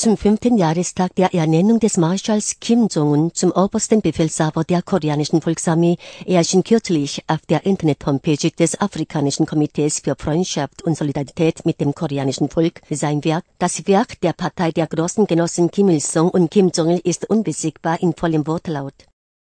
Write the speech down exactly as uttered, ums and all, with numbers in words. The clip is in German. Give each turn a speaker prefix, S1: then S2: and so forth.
S1: Zum fünften Jahrestag der Ernennung des Marschalls Kim Jong-un zum obersten Befehlshaber der koreanischen Volksarmee erschien kürzlich auf der Internet-Homepage des Afrikanischen Komitees für Freundschaft und Solidarität mit dem koreanischen Volk sein Werk. Das Werk der Partei der großen Genossen Kim Il-sung und Kim Jong-il ist unbesiegbar in vollem Wortlaut.